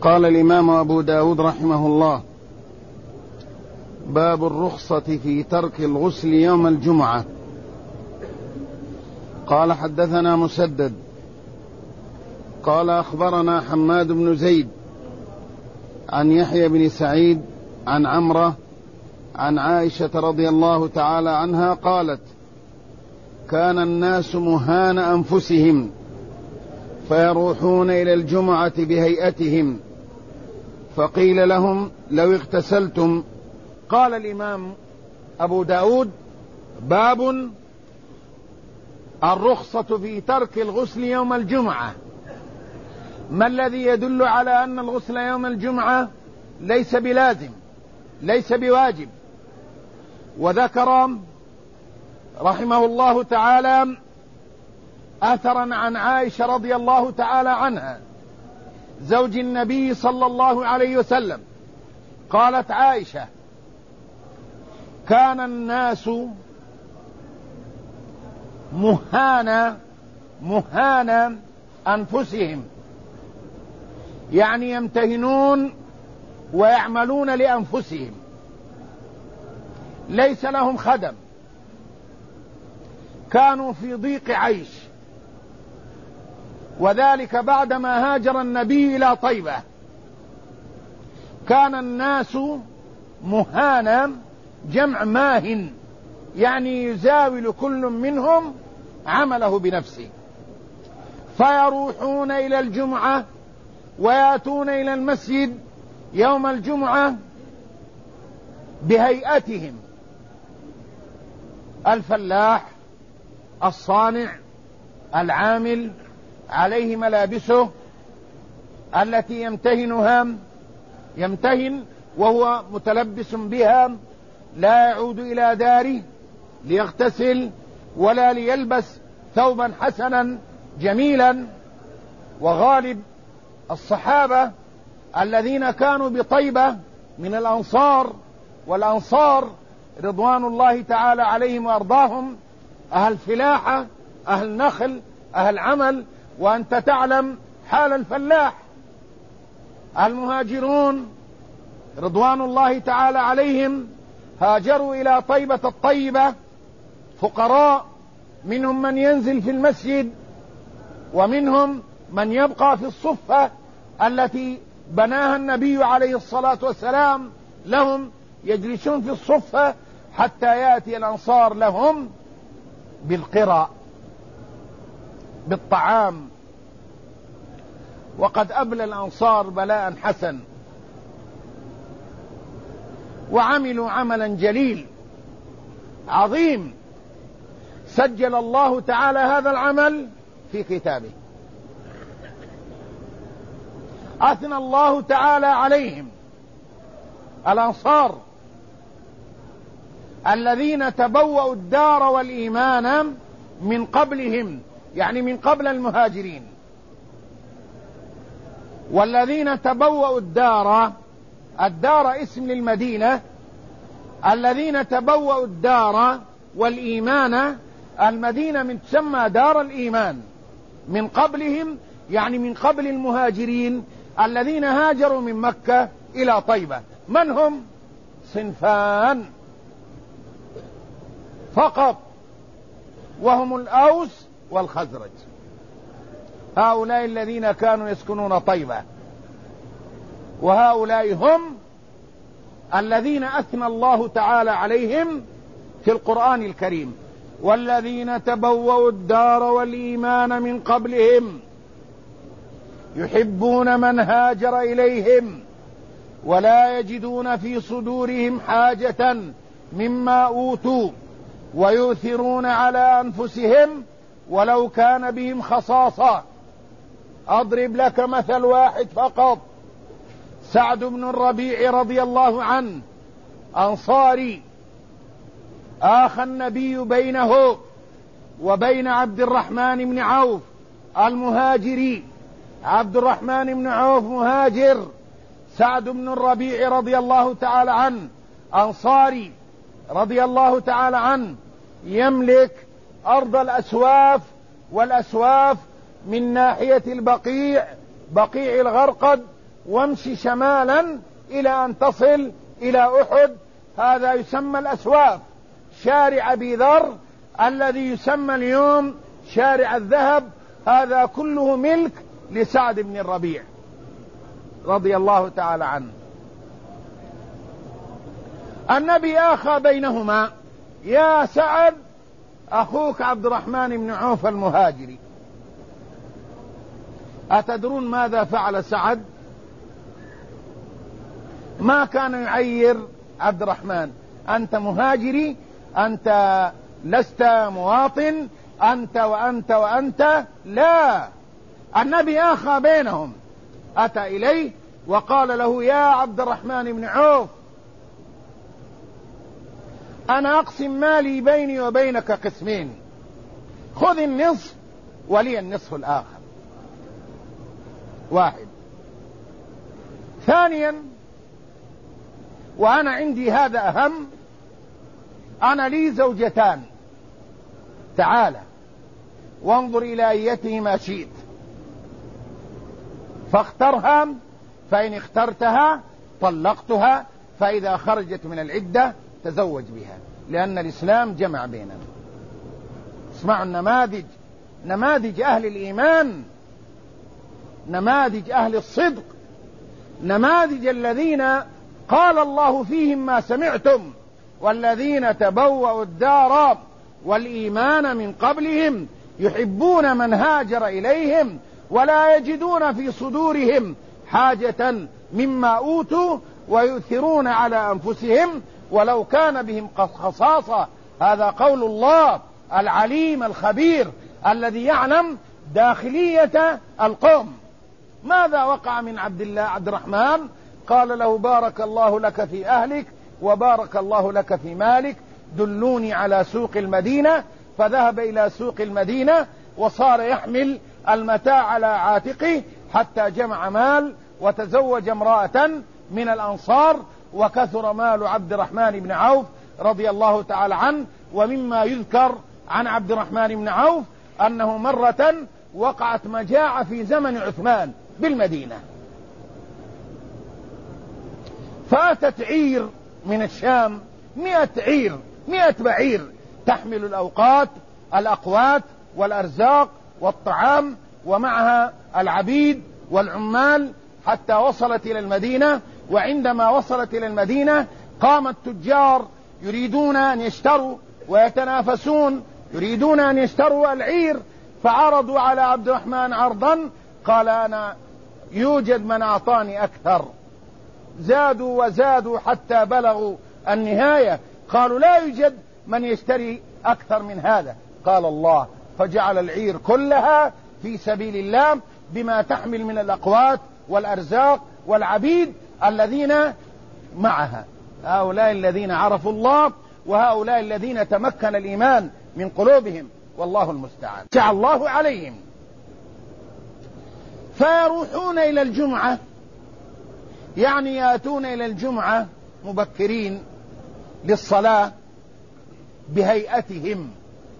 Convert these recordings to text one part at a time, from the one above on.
قال الإمام أبو داود رحمه الله: باب الرخصة في ترك الغسل يوم الجمعة. قال: حدثنا مسدد قال: أخبرنا حماد بن زيد عن يحيى بن سعيد عن عمرة عن عائشة رضي الله تعالى عنها قالت: كان الناس مهان أنفسهم فيروحون إلى الجمعة بهيئتهم، فقيل لهم: لو اغتسلتم. قال الإمام أبو داود: باب الرخصة في ترك الغسل يوم الجمعة. ما الذي يدل على أن الغسل يوم الجمعة ليس بلازم، ليس بواجب؟ وذكر رحمه الله تعالى أثرا عن عائشة رضي الله تعالى عنها زوج النبي صلى الله عليه وسلم. قالت عائشة: كان الناس مهانا أنفسهم، يعني يمتهنون ويعملون لأنفسهم، ليس لهم خدم، كانوا في ضيق عيش، وذلك بعدما هاجر النبي إلى طيبة. كان الناس مهانا، جمع ماهن، يعني يزاول كل منهم عمله بنفسه، فيروحون إلى الجمعة ويأتون إلى المسجد يوم الجمعة بهيئتهم: الفلاح، الصانع، العامل، عليه ملابسه التي يمتهن وهو متلبس بها، لا يعود إلى داره ليغتسل ولا ليلبس ثوبا حسنا جميلا. وغالب الصحابة الذين كانوا بطيبة من الأنصار، والأنصار رضوان الله تعالى عليهم وأرضاهم أهل فلاحة، أهل نخل، أهل عمل، وأنت تعلم حال الفلاح. المهاجرون رضوان الله تعالى عليهم هاجروا إلى طيبة الطيبة فقراء، منهم من ينزل في المسجد، ومنهم من يبقى في الصفة التي بناها النبي عليه الصلاة والسلام لهم، يجلسون في الصفة حتى يأتي الأنصار لهم بالقرى، بالطعام. وقد أبلى الأنصار بلاء حسن، وعملوا عملا جليل عظيم، سجل الله تعالى هذا العمل في كتابه. أثنى الله تعالى عليهم الأنصار الذين تبوأوا الدار والإيمان من قبلهم، يعني من قبل المهاجرين. والذين تبوأوا الدار اسم للمدينة، الذين تبوأوا الدار والإيمان، المدينة من تسمى دار الإيمان من قبلهم، يعني من قبل المهاجرين الذين هاجروا من مكة إلى طيبة. من هم؟ صنفان فقط، وهم الأوس والخزرج. هؤلاء الذين كانوا يسكنون طيبة، وهؤلاء هم الذين أثنى الله تعالى عليهم في القرآن الكريم: والذين تبوأوا الدار والإيمان من قبلهم يحبون من هاجر إليهم ولا يجدون في صدورهم حاجة مما أوتوا ويؤثرون على أنفسهم ولو كان بهم خصاصة. أضرب لك مثل واحد فقط: سعد بن الربيع رضي الله عنه، أنصاري، آخى النبي بينه وبين عبد الرحمن بن عوف المهاجري. عبد الرحمن بن عوف مهاجر، سعد بن الربيع رضي الله تعالى عنه أنصاري رضي الله تعالى عنه، يملك أرض الأسواف، والأسواف من ناحية البقيع، بقيع الغرقد، وامشي شمالا إلى أن تصل إلى أحد. هذا يسمى الأسواف. شارع أبي ذر الذي يسمى اليوم شارع الذهب هذا كله ملك لسعد بن الربيع رضي الله تعالى عنه. النبي آخى بينهما: يا سعد، أخوك عبد الرحمن بن عوف المهاجري. أتدرون ماذا فعل سعد؟ ما كان يعير عبد الرحمن: أنت مهاجري، أنت لست مواطن، أنت وأنت وأنت. لا، النبي آخى بينهم، أتى إليه وقال له: يا عبد الرحمن بن عوف، أنا أقسم مالي بيني وبينك قسمين، خذ النصف ولي النصف الآخر. واحد. ثانيا، وأنا عندي هذا أهم، أنا لي زوجتان، تعال وانظر إلى أيتهما شئت فاخترها، فإن اخترتها طلقتها، فإذا خرجت من العدة تزوج بها، لأن الإسلام جمع بيننا. اسمعوا النماذج، نماذج أهل الإيمان، نماذج أهل الصدق، نماذج الذين قال الله فيهم ما سمعتم: والذين تبوأوا الدار والإيمان من قبلهم يحبون من هاجر إليهم ولا يجدون في صدورهم حاجة مما أوتوا ويؤثرون على أنفسهم ولو كان بهم خصاصة. هذا قول الله العليم الخبير الذي يعلم داخلية القوم. ماذا وقع من عبد الرحمن؟ قال له: بارك الله لك في أهلك وبارك الله لك في مالك، دلوني على سوق المدينة. فذهب إلى سوق المدينة وصار يحمل المتاع على عاتقه حتى جمع مال وتزوج امرأة من الأنصار، وكثر مال عبد الرحمن بن عوف رضي الله تعالى عنه. ومما يذكر عن عبد الرحمن بن عوف أنه مرة وقعت مجاعة في زمن عثمان بالمدينة، فأتت عير من الشام، 100 عير، 100 بعير تحمل الأقوات والأرزاق والطعام، ومعها العبيد والعمال، حتى وصلت إلى المدينة. وعندما وصلت إلى المدينة قام التجار يريدون أن يشتروا ويتنافسون، يريدون أن يشتروا العير، فعرضوا على عبد الرحمن عرضا، قال: أنا يوجد من أعطاني أكثر. زادوا وزادوا حتى بلغوا النهاية، قالوا: لا يوجد من يشتري أكثر من هذا. قال الله: فجعل العير كلها في سبيل الله بما تحمل من الأقوات والأرزاق والعبيد الذين معها. هؤلاء الذين عرفوا الله، وهؤلاء الذين تمكن الإيمان من قلوبهم، والله المستعان. شاء الله عليهم. فيروحون إلى الجمعة، يعني يأتون إلى الجمعة مبكرين للصلاة بهيئتهم.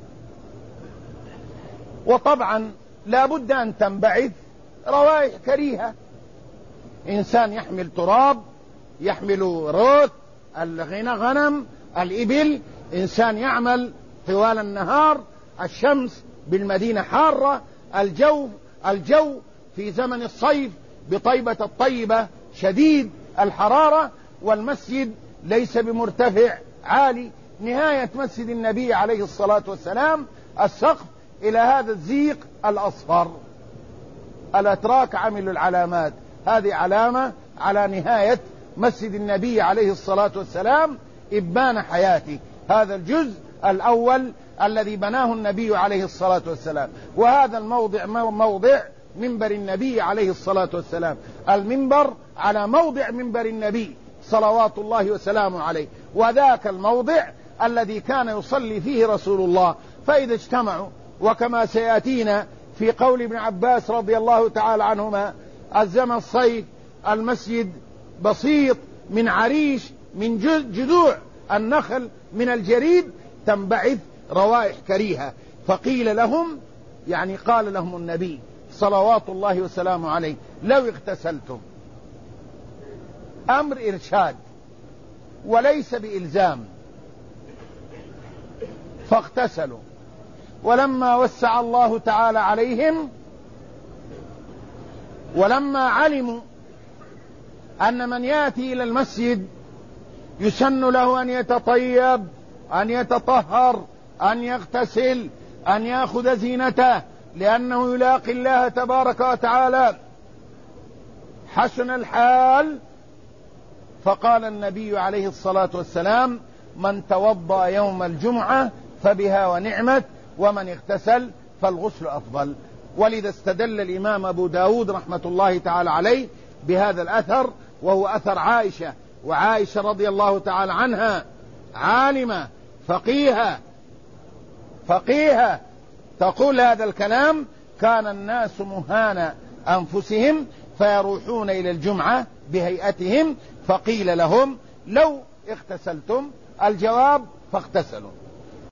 وطبعا لا بد أن تنبعث روائح كريهة. إنسان يحمل تراب، يحمل روث غنم الإبل، إنسان يعمل طوال النهار، الشمس بالمدينة حارة، الجو في زمن الصيف بطيبة الطيبة شديد الحرارة، والمسجد ليس بمرتفع عالي. نهاية مسجد النبي عليه الصلاة والسلام السقف إلى هذا الزيق الأصفر. الأتراك عملوا العلامات، هذه علامة على نهاية مسجد النبي عليه الصلاة والسلام، إبان حياته. هذا الجزء الأول الذي بناه النبي عليه الصلاة والسلام. وهذا الموضع موضع منبر النبي عليه الصلاة والسلام، المنبر على موضع منبر النبي صلوات الله وسلامه عليه. وذاك الموضع الذي كان يصلي فيه رسول الله. فإذا اجتمعوا، وكما سيأتينا في قول ابن عباس رضي الله تعالى عنهما: الزمن الصيف، المسجد بسيط من عريش، من جذوع النخل، من الجريد، تنبعث روائح كريهة. فقيل لهم، يعني قال لهم النبي صلوات الله وسلامه عليه: لو اغتسلتم أمر إرشاد وليس بإلزام، فاغتسلوا. ولما وسع الله تعالى عليهم ولما علموا أن من يأتي إلى المسجد يسن له أن يتطيب، أن يتطهر، أن يغتسل، أن يأخذ زينته، لأنه يلاقي الله تبارك وتعالى، حسن الحال، فقال النبي عليه الصلاة والسلام: من توضأ يوم الجمعة فبها ونعمت، ومن اغتسل فالغسل أفضل. ولذا استدل الإمام أبو داود رحمة الله تعالى عليه بهذا الأثر، وهو أثر عائشة. وعائشة رضي الله تعالى عنها عالمة فقيهة تقول هذا الكلام: كان الناس مهان أنفسهم فيروحون إلى الجمعة بهيئتهم، فقيل لهم: لو اغتسلتم. الجواب: فاغتسلوا.